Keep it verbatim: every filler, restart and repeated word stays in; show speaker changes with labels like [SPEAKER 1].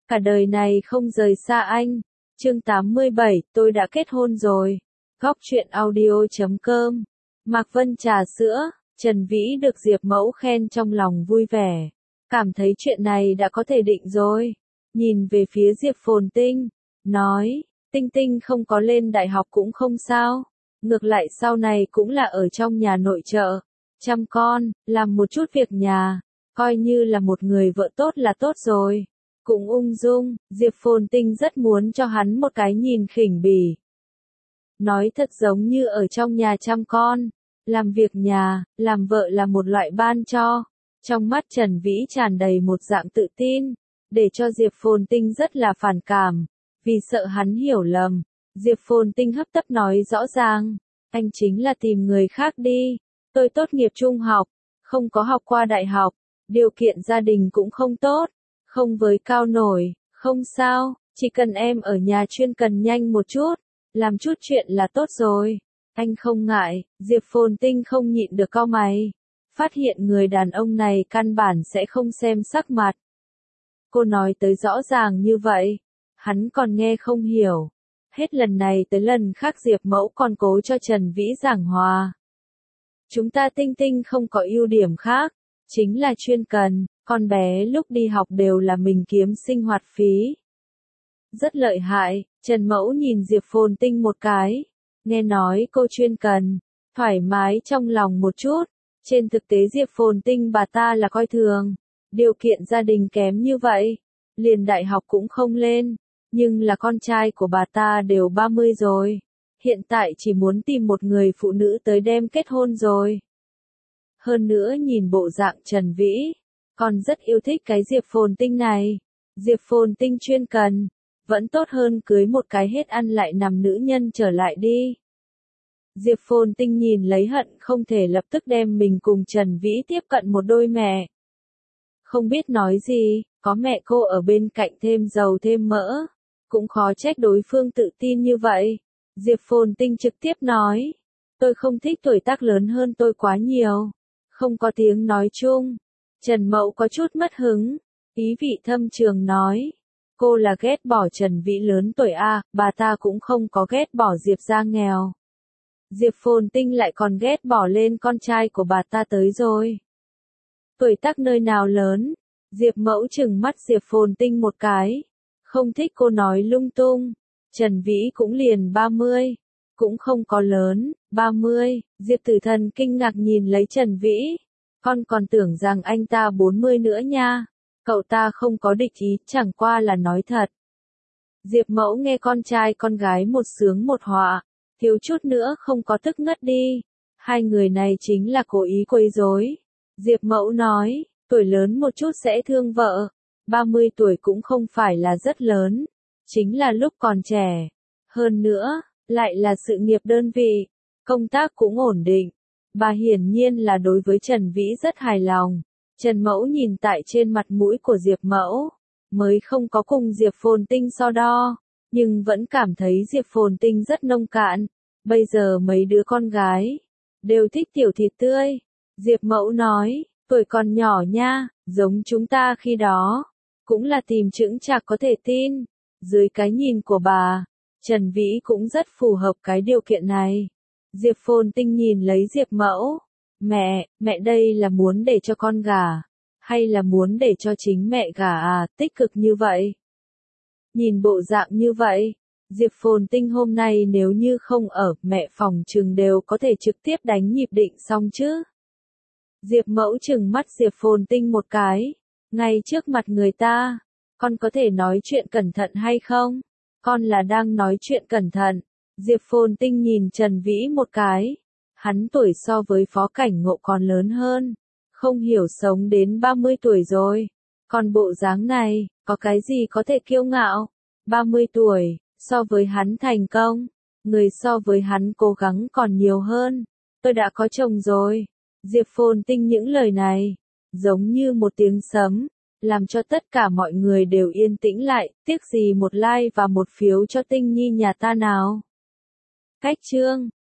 [SPEAKER 1] cả đời này không rời xa anh. Chương tám mươi bảy, tôi đã kết hôn rồi. Góc truyện audio chấm com. Mạc Vân trà sữa, Trần Vĩ được Diệp Mẫu khen trong lòng vui vẻ. Cảm thấy chuyện này đã có thể định rồi. Nhìn về phía Diệp Phồn Tinh, nói, Tinh Tinh không có lên đại học cũng không sao. Ngược lại sau này cũng là ở trong nhà nội trợ, chăm con, làm một chút việc nhà, coi như là một người vợ tốt là tốt rồi. Cũng ung dung, Diệp Phồn Tinh rất muốn cho hắn một cái nhìn khỉnh bỉ. Nói thật giống như ở trong nhà chăm con, làm việc nhà, làm vợ là một loại ban cho. Trong mắt Trần Vĩ tràn đầy một dạng tự tin, để cho Diệp Phồn Tinh rất là phản cảm, vì sợ hắn hiểu lầm. Diệp Phồn Tinh hấp tấp nói rõ ràng, anh chính là tìm người khác đi. Tôi tốt nghiệp trung học, không có học qua đại học, điều kiện gia đình cũng không tốt, không với cao nổi, không sao, chỉ cần em ở nhà chuyên cần nhanh một chút, làm chút chuyện là tốt rồi. Anh không ngại. Diệp Phồn Tinh không nhịn được cau mày, phát hiện người đàn ông này căn bản sẽ không xem sắc mặt. Cô nói tới rõ ràng như vậy, hắn còn nghe không hiểu. Hết lần này tới lần khác Diệp Mẫu còn cố cho Trần Vĩ giảng hòa. Chúng ta Tinh Tinh không có ưu điểm khác, chính là chuyên cần, con bé lúc đi học đều là mình kiếm sinh hoạt phí. Rất lợi hại. Trần Mẫu nhìn Diệp Phồn Tinh một cái, nghe nói cô chuyên cần, thoải mái trong lòng một chút. Trên thực tế Diệp Phồn Tinh bà ta là coi thường, điều kiện gia đình kém như vậy, liền đại học cũng không lên, nhưng là con trai của bà ta đều ba mươi rồi, hiện tại chỉ muốn tìm một người phụ nữ tới đem kết hôn rồi. Hơn nữa nhìn bộ dạng Trần Vĩ, còn rất yêu thích cái Diệp Phồn Tinh này. Diệp Phồn Tinh chuyên cần, vẫn tốt hơn cưới một cái hết ăn lại nằm nữ nhân trở lại đi. Diệp Phồn Tinh nhìn lấy hận không thể lập tức đem mình cùng Trần Vĩ tiếp cận một đôi mẹ. Không biết nói gì, có mẹ cô ở bên cạnh thêm dầu thêm mỡ, cũng khó trách đối phương tự tin như vậy. Diệp Phồn Tinh trực tiếp nói, tôi không thích tuổi tác lớn hơn tôi quá nhiều, không có tiếng nói chung. Trần Mẫu có chút mất hứng, ý vị thâm trường nói, cô là ghét bỏ Trần Vĩ lớn tuổi a, bà ta cũng không có ghét bỏ Diệp gia nghèo. Diệp Phồn Tinh lại còn ghét bỏ lên con trai của bà ta tới rồi. Tuổi tác nơi nào lớn? Diệp Mẫu trừng mắt Diệp Phồn Tinh một cái, không thích cô nói lung tung. Trần Vĩ cũng liền ba mươi, cũng không có lớn. Ba mươi, Diệp Tử Thần kinh ngạc nhìn lấy Trần Vĩ, con còn tưởng rằng anh ta bốn mươi nữa nha. Cậu ta không có địch ý, chẳng qua là nói thật. Diệp Mẫu nghe con trai con gái một sướng một họa, thiếu chút nữa không có tức ngất đi. Hai người này chính là cố ý quấy rối. Diệp Mẫu nói, tuổi lớn một chút sẽ thương vợ, ba mươi tuổi cũng không phải là rất lớn, chính là lúc còn trẻ. Hơn nữa, lại là sự nghiệp đơn vị, công tác cũng ổn định. Bà hiển nhiên là đối với Trần Vĩ rất hài lòng. Trần Mẫu nhìn tại trên mặt mũi của Diệp Mẫu, mới không có cùng Diệp Phồn Tinh so đo, nhưng vẫn cảm thấy Diệp Phồn Tinh rất nông cạn. Bây giờ mấy đứa con gái đều thích tiểu thịt tươi. Diệp Mẫu nói, tuổi còn nhỏ nha, giống chúng ta khi đó, cũng là tìm chững chạc có thể tin. Dưới cái nhìn của bà, Trần Vĩ cũng rất phù hợp cái điều kiện này. Diệp Phồn Tinh nhìn lấy Diệp Mẫu, mẹ, mẹ đây là muốn để cho con gả, hay là muốn để cho chính mẹ gả à, tích cực như vậy. Nhìn bộ dạng như vậy, Diệp Phồn Tinh hôm nay nếu như không ở, mẹ phòng trừng đều có thể trực tiếp đánh nhịp định xong chứ. Diệp Mẫu trừng mắt Diệp Phồn Tinh một cái, ngay trước mặt người ta, con có thể nói chuyện cẩn thận hay không? Con là đang nói chuyện cẩn thận. Diệp Phồn Tinh nhìn Trần Vĩ một cái, hắn tuổi so với Phó Cảnh Ngộ còn lớn hơn, không hiểu sống đến ba mươi tuổi rồi. Còn bộ dáng này, có cái gì có thể kiêu ngạo? ba mươi tuổi, so với hắn thành công, người so với hắn cố gắng còn nhiều hơn. Tôi đã có chồng rồi. Diệp Phồn Tinh những lời này, giống như một tiếng sấm, làm cho tất cả mọi người đều yên tĩnh lại. Tiếc gì một like và một phiếu cho Tinh Nhi nhà ta nào. Cách chương